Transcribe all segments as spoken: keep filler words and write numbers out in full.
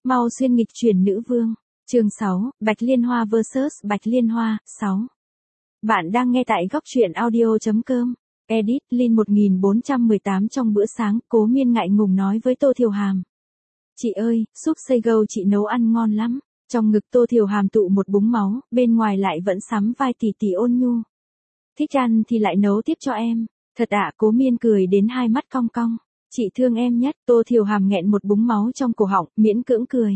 Mau xuyên nghịch chuyển nữ vương. Chương sáu, Bạch Liên Hoa versus Bạch Liên Hoa, sáu. Bạn đang nghe tại góc truyện audio chấm com. Edit, Lin một nghìn bốn trăm mười tám. Trong bữa sáng, Cố Miên ngại ngùng nói với Tô Thiều Hàm. Chị ơi, súp xay gâu chị nấu ăn ngon lắm. Trong ngực Tô Thiều Hàm tụ một búng máu, bên ngoài lại vẫn sắm vai tỉ tỉ ôn nhu. Thích ăn thì lại nấu tiếp cho em. Thật ạ, Cố Miên cười đến hai mắt cong cong. Chị thương em nhất. Tô Thiều Hàm nghẹn một búng máu trong cổ họng, miễn cưỡng cười.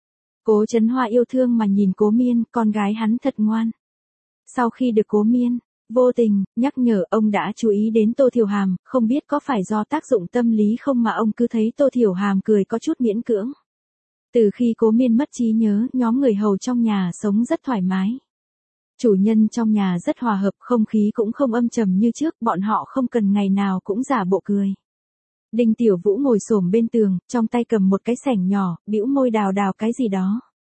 Cố Chấn Hoa yêu thương mà nhìn Cố Miên, con gái hắn thật ngoan. Sau khi được Cố Miên vô tình nhắc nhở, ông đã chú ý đến Tô Thiều Hàm, không biết có phải do tác dụng tâm lý không mà ông cứ thấy Tô Thiều Hàm cười có chút miễn cưỡng. Từ khi Cố Miên mất trí nhớ, nhóm người hầu trong nhà sống rất thoải mái. Chủ nhân trong nhà rất hòa hợp, không khí cũng không âm trầm như trước, bọn họ không cần ngày nào cũng giả bộ cười. Đinh Tiểu Vũ ngồi xổm bên tường, trong tay cầm một cái xẻng nhỏ, bĩu môi đào đào cái gì đó.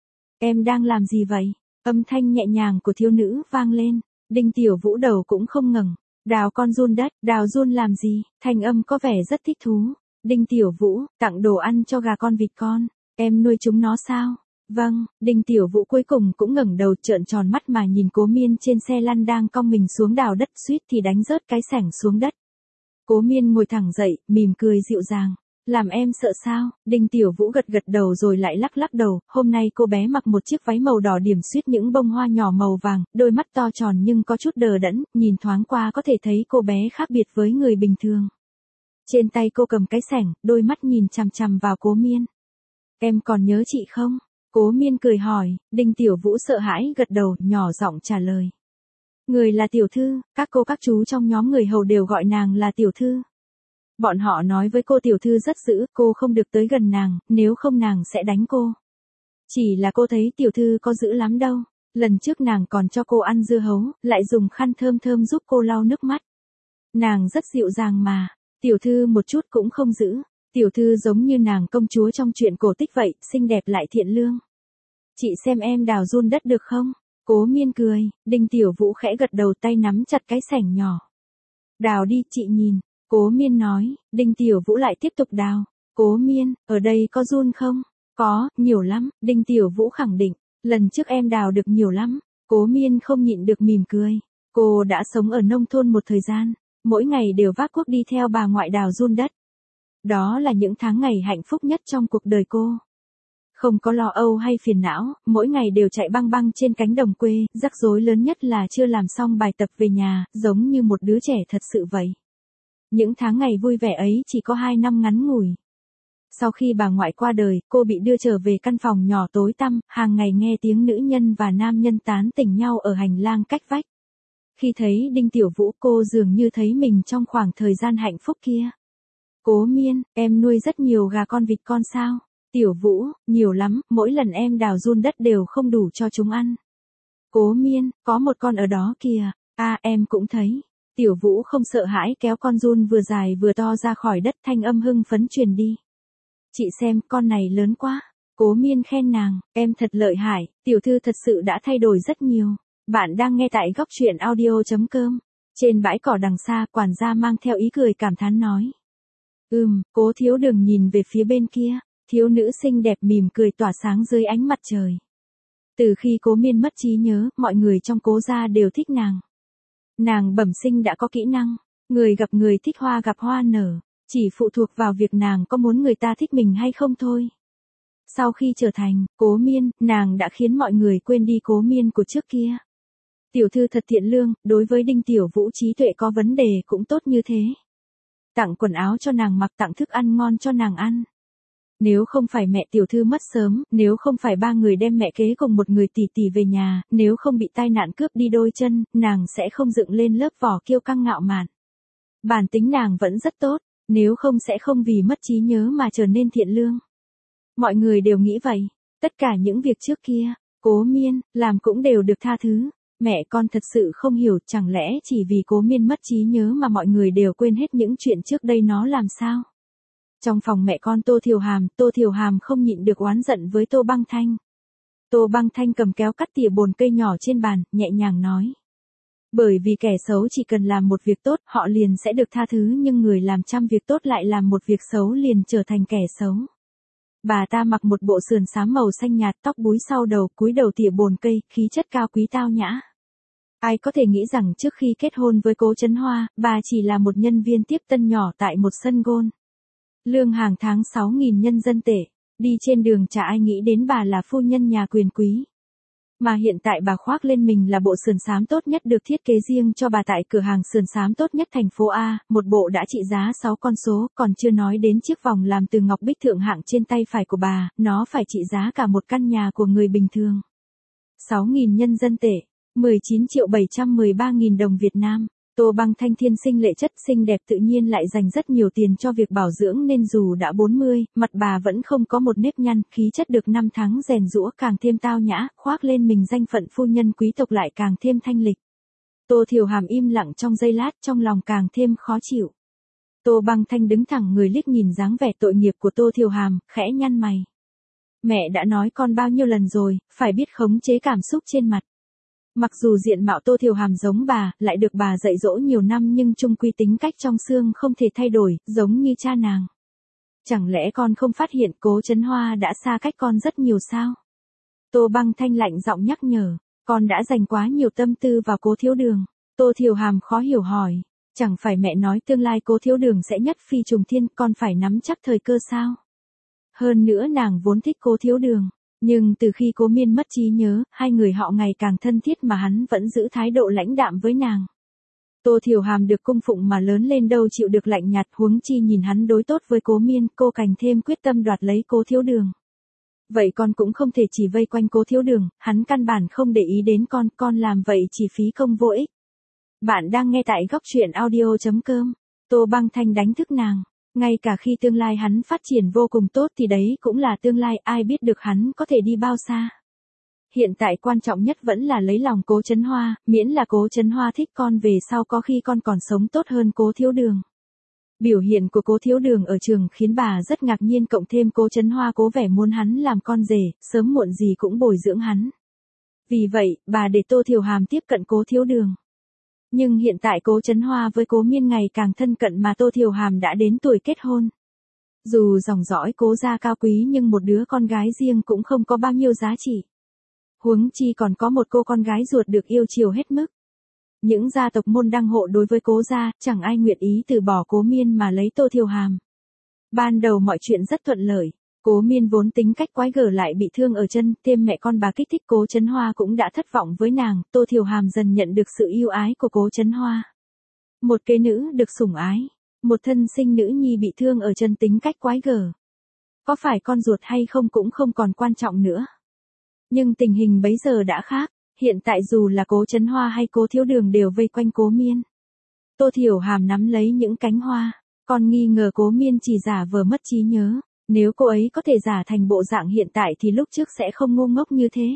Em đang làm gì vậy? Âm thanh nhẹ nhàng của thiếu nữ vang lên. Đinh Tiểu Vũ đầu cũng không ngẩng. Đào con giun đất, đào giun làm gì? Thanh âm có vẻ rất thích thú. Đinh Tiểu Vũ, tặng đồ ăn cho gà con vịt con. Em nuôi chúng nó sao? Vâng. Đinh Tiểu Vũ cuối cùng cũng ngẩng đầu trợn tròn mắt mà nhìn Cố Miên trên xe lăn đang cong mình xuống đào đất, suýt thì đánh rớt cái xẻng xuống đất. Cố Miên ngồi thẳng dậy, mỉm cười dịu dàng. Làm em sợ sao? Đinh Tiểu Vũ gật gật đầu rồi lại lắc lắc đầu. Hôm nay cô bé mặc một chiếc váy màu đỏ điểm xuyết những bông hoa nhỏ màu vàng, đôi mắt to tròn nhưng có chút đờ đẫn, nhìn thoáng qua có thể thấy cô bé khác biệt với người bình thường. Trên tay cô cầm cái xẻng, đôi mắt nhìn chằm chằm vào Cố Miên. Em còn nhớ chị không? Cố Miên cười hỏi. Đinh Tiểu Vũ sợ hãi gật đầu, nhỏ giọng trả lời. Người là tiểu thư, các cô các chú trong nhóm người hầu đều gọi nàng là tiểu thư. Bọn họ nói với cô tiểu thư rất dữ, cô không được tới gần nàng, nếu không nàng sẽ đánh cô. Chỉ là cô thấy tiểu thư có dữ lắm đâu. Lần trước nàng còn cho cô ăn dưa hấu, lại dùng khăn thơm thơm giúp cô lau nước mắt. Nàng rất dịu dàng mà, tiểu thư một chút cũng không dữ. Tiểu thư giống như nàng công chúa trong truyện cổ tích vậy, xinh đẹp lại thiện lương. Chị xem em đào giun đất được không? Cố Miên cười. Đinh Tiểu Vũ khẽ gật đầu, tay nắm chặt cái xẻng nhỏ. Đào đi, chị nhìn. Cố Miên nói. Đinh Tiểu Vũ lại tiếp tục đào. Cố Miên, ở đây có giun không? Có, nhiều lắm. Đinh Tiểu Vũ khẳng định. Lần trước em đào được nhiều lắm. Cố Miên không nhịn được mỉm cười. Cô đã sống ở nông thôn một thời gian, mỗi ngày đều vác cuốc đi theo bà ngoại đào giun đất. Đó là những tháng ngày hạnh phúc nhất trong cuộc đời cô. Không có lo âu hay phiền não, mỗi ngày đều chạy băng băng trên cánh đồng quê, rắc rối lớn nhất là chưa làm xong bài tập về nhà, giống như một đứa trẻ thật sự vậy. Những tháng ngày vui vẻ ấy chỉ có hai năm ngắn ngủi. Sau khi bà ngoại qua đời, cô bị đưa trở về căn phòng nhỏ tối tăm, hàng ngày nghe tiếng nữ nhân và nam nhân tán tỉnh nhau ở hành lang cách vách. Khi thấy Đinh Tiểu Vũ, cô dường như thấy mình trong khoảng thời gian hạnh phúc kia. Cố Miên, em nuôi rất nhiều gà con vịt con sao? Tiểu Vũ, nhiều lắm, mỗi lần em đào giun đất đều không đủ cho chúng ăn. Cố Miên, có một con ở đó kìa. À, em cũng thấy. Tiểu Vũ không sợ hãi kéo con giun vừa dài vừa to ra khỏi đất, thanh âm hưng phấn truyền đi. Chị xem, con này lớn quá. Cố Miên khen nàng, em thật lợi hại, tiểu thư thật sự đã thay đổi rất nhiều. Bạn đang nghe tại góc truyện audio chấm com. Trên bãi cỏ đằng xa, quản gia mang theo ý cười cảm thán nói. Ừm, Cố thiếu đừng nhìn về phía bên kia. Thiếu nữ xinh đẹp mỉm cười tỏa sáng dưới ánh mặt trời. Từ khi Cố Miên mất trí nhớ, mọi người trong Cố gia đều thích nàng. Nàng bẩm sinh đã có kỹ năng, người gặp người thích hoa gặp hoa nở, chỉ phụ thuộc vào việc nàng có muốn người ta thích mình hay không thôi. Sau khi trở thành Cố Miên, nàng đã khiến mọi người quên đi Cố Miên của trước kia. Tiểu thư thật thiện lương, đối với Đinh Tiểu Vũ trí tuệ có vấn đề cũng tốt như thế. Tặng quần áo cho nàng mặc, tặng thức ăn ngon cho nàng ăn. Nếu không phải mẹ tiểu thư mất sớm, nếu không phải ba người đem mẹ kế cùng một người tỷ tỷ về nhà, nếu không bị tai nạn cướp đi đôi chân, nàng sẽ không dựng lên lớp vỏ kiêu căng ngạo mạn. Bản tính nàng vẫn rất tốt, nếu không sẽ không vì mất trí nhớ mà trở nên thiện lương. Mọi người đều nghĩ vậy, tất cả những việc trước kia, Cố Miên làm cũng đều được tha thứ. Mẹ con thật sự không hiểu, chẳng lẽ chỉ vì Cố Miên mất trí nhớ mà mọi người đều quên hết những chuyện trước đây nó làm sao? Trong phòng mẹ con Tô Thiều Hàm, Tô Thiều Hàm không nhịn được oán giận với Tô Băng Thanh. Tô Băng Thanh cầm kéo cắt tỉa bồn cây nhỏ trên bàn, nhẹ nhàng nói. Bởi vì kẻ xấu chỉ cần làm một việc tốt, họ liền sẽ được tha thứ, nhưng người làm trăm việc tốt lại làm một việc xấu liền trở thành kẻ xấu. Bà ta mặc một bộ sườn xám màu xanh nhạt, tóc búi sau đầu, cúi đầu tỉa bồn cây, khí chất cao quý tao nhã. Ai có thể nghĩ rằng trước khi kết hôn với Cố Chấn Hoa, bà chỉ là một nhân viên tiếp tân nhỏ tại một sân golf. Lương hàng tháng sáu nghìn nhân dân tệ. Đi trên đường chả ai nghĩ đến bà là phu nhân nhà quyền quý. Mà hiện tại bà khoác lên mình là bộ sườn xám tốt nhất được thiết kế riêng cho bà tại cửa hàng sườn xám tốt nhất thành phố A, một bộ đã trị giá sáu con số, còn chưa nói đến chiếc vòng làm từ ngọc bích thượng hạng trên tay phải của bà, nó phải trị giá cả một căn nhà của người bình thường. sáu nghìn nhân dân tệ, mười chín triệu bảy trăm mười ba nghìn đồng Việt Nam. Tô Băng Thanh thiên sinh lệ chất xinh đẹp tự nhiên lại dành rất nhiều tiền cho việc bảo dưỡng nên dù đã bốn mươi, mặt bà vẫn không có một nếp nhăn, khí chất được năm tháng rèn giũa càng thêm tao nhã, khoác lên mình danh phận phu nhân quý tộc lại càng thêm thanh lịch. Tô Thiều Hàm im lặng trong giây lát, trong lòng càng thêm khó chịu. Tô Băng Thanh đứng thẳng người liếc nhìn dáng vẻ tội nghiệp của Tô Thiều Hàm, khẽ nhăn mày. Mẹ đã nói con bao nhiêu lần rồi, phải biết khống chế cảm xúc trên mặt. Mặc dù diện mạo Tô Thiều Hàm giống bà, lại được bà dạy dỗ nhiều năm nhưng chung quy tính cách trong xương không thể thay đổi, giống như cha nàng. Chẳng lẽ con không phát hiện Cố Chấn Hoa đã xa cách con rất nhiều sao? Tô Băng Thanh lạnh giọng nhắc nhở, con đã dành quá nhiều tâm tư vào Cố Thiếu Đường. Tô Thiều Hàm khó hiểu hỏi, chẳng phải mẹ nói tương lai Cố Thiếu Đường sẽ nhất phi trùng thiên, con phải nắm chắc thời cơ sao? Hơn nữa nàng vốn thích Cố Thiếu Đường. Nhưng từ khi Cố Miên mất trí nhớ, hai người họ ngày càng thân thiết mà hắn vẫn giữ thái độ lãnh đạm với nàng. Tô Thiều Hàm được cung phụng mà lớn lên đâu chịu được lạnh nhạt, huống chi nhìn hắn đối tốt với Cố Miên, cô càng thêm quyết tâm đoạt lấy Cố Thiếu Đường. Vậy con cũng không thể chỉ vây quanh Cố Thiếu Đường, hắn căn bản không để ý đến con, con làm vậy chỉ phí công vô ích. Bạn đang nghe tại góc truyện audio chấm com. Tô Băng Thanh đánh thức nàng. Ngay cả khi tương lai hắn phát triển vô cùng tốt thì đấy cũng là tương lai, ai biết được hắn có thể đi bao xa. Hiện tại quan trọng nhất vẫn là lấy lòng Cố Chấn Hoa, miễn là Cố Chấn Hoa thích con về sau có khi con còn sống tốt hơn Cố Thiếu Đường. Biểu hiện của Cố Thiếu Đường ở trường khiến bà rất ngạc nhiên, cộng thêm Cố Chấn Hoa cố vẻ muốn hắn làm con rể, sớm muộn gì cũng bồi dưỡng hắn. Vì vậy, bà để Tô Thiều Hàm tiếp cận Cố Thiếu Đường. Nhưng hiện tại Cố Chấn Hoa với Cố Miên ngày càng thân cận mà Tô Thiều Hàm đã đến tuổi kết hôn. Dù dòng dõi Cố gia cao quý nhưng một đứa con gái riêng cũng không có bao nhiêu giá trị. Huống chi còn có một cô con gái ruột được yêu chiều hết mức. Những gia tộc môn đăng hộ đối với Cố gia, chẳng ai nguyện ý từ bỏ Cố Miên mà lấy Tô Thiều Hàm. Ban đầu mọi chuyện rất thuận lợi. Cố Miên vốn tính cách quái gở lại bị thương ở chân, thêm mẹ con bà kích thích Cố Chấn Hoa cũng đã thất vọng với nàng, Tô Thiều Hàm dần nhận được sự yêu ái của Cố Chấn Hoa. Một kế nữ được sủng ái, một thân sinh nữ nhi bị thương ở chân tính cách quái gở. Có phải con ruột hay không cũng không còn quan trọng nữa. Nhưng tình hình bấy giờ đã khác, hiện tại dù là Cố Chấn Hoa hay Cố Thiếu Đường đều vây quanh Cố Miên. Tô Thiều Hàm nắm lấy những cánh hoa, còn nghi ngờ Cố Miên chỉ giả vờ mất trí nhớ. Nếu cô ấy có thể giả thành bộ dạng hiện tại thì lúc trước sẽ không ngu ngốc như thế.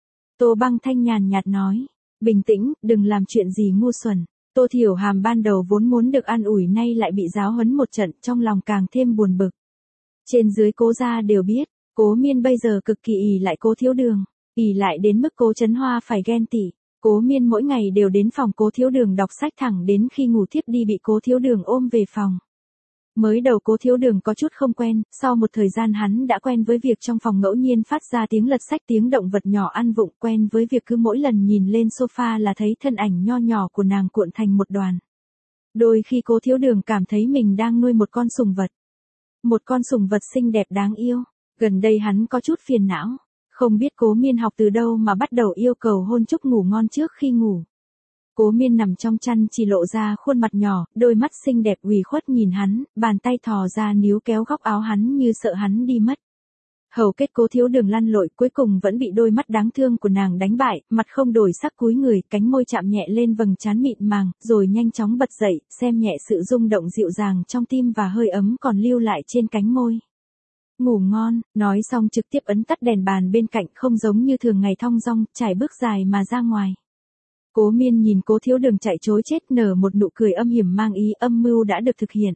Tô Băng Thanh nhàn nhạt nói, bình tĩnh, đừng làm chuyện gì ngu xuẩn. Tô Thiều Hàm ban đầu vốn muốn được an ủi nay lại bị giáo huấn một trận, trong lòng càng thêm buồn bực. Trên dưới Cố gia đều biết, Cố Miên bây giờ cực kỳ ỷ lại Cố Thiếu Đường, ỷ lại đến mức Cố Chấn Hoa phải ghen tị. Cố Miên mỗi ngày đều đến phòng Cố Thiếu Đường đọc sách thẳng đến khi ngủ thiếp đi bị Cố Thiếu Đường ôm về phòng. Mới đầu Cố Thiếu Đường có chút không quen, sau một thời gian hắn đã quen với việc trong phòng ngẫu nhiên phát ra tiếng lật sách, tiếng động vật nhỏ ăn vụng, quen với việc cứ mỗi lần nhìn lên sofa là thấy thân ảnh nho nhỏ của nàng cuộn thành một đoàn. Đôi khi Cố Thiếu Đường cảm thấy mình đang nuôi một con sùng vật. Một con sùng vật xinh đẹp đáng yêu. Gần đây hắn có chút phiền não, không biết Cố Miên học từ đâu mà bắt đầu yêu cầu hôn chúc ngủ ngon trước khi ngủ. Cố Miên nằm trong chăn chỉ lộ ra khuôn mặt nhỏ, đôi mắt xinh đẹp ủy khuất nhìn hắn, bàn tay thò ra níu kéo góc áo hắn như sợ hắn đi mất. Hầu kết Cố Thiếu Đường lăn lội cuối cùng vẫn bị đôi mắt đáng thương của nàng đánh bại, mặt không đổi sắc cúi người, cánh môi chạm nhẹ lên vầng trán mịn màng, rồi nhanh chóng bật dậy, xem nhẹ sự rung động dịu dàng trong tim và hơi ấm còn lưu lại trên cánh môi. Ngủ ngon, nói xong trực tiếp ấn tắt đèn bàn bên cạnh, không giống như thường ngày thong dong, trải bước dài mà ra ngoài. Cố Miên nhìn Cố Thiếu Đường chạy trối chết nở một nụ cười âm hiểm mang ý âm mưu đã được thực hiện.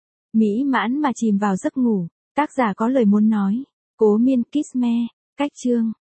Mỹ mãn mà chìm vào giấc ngủ, tác giả có lời muốn nói. Cố Miên kiss me, cách chương.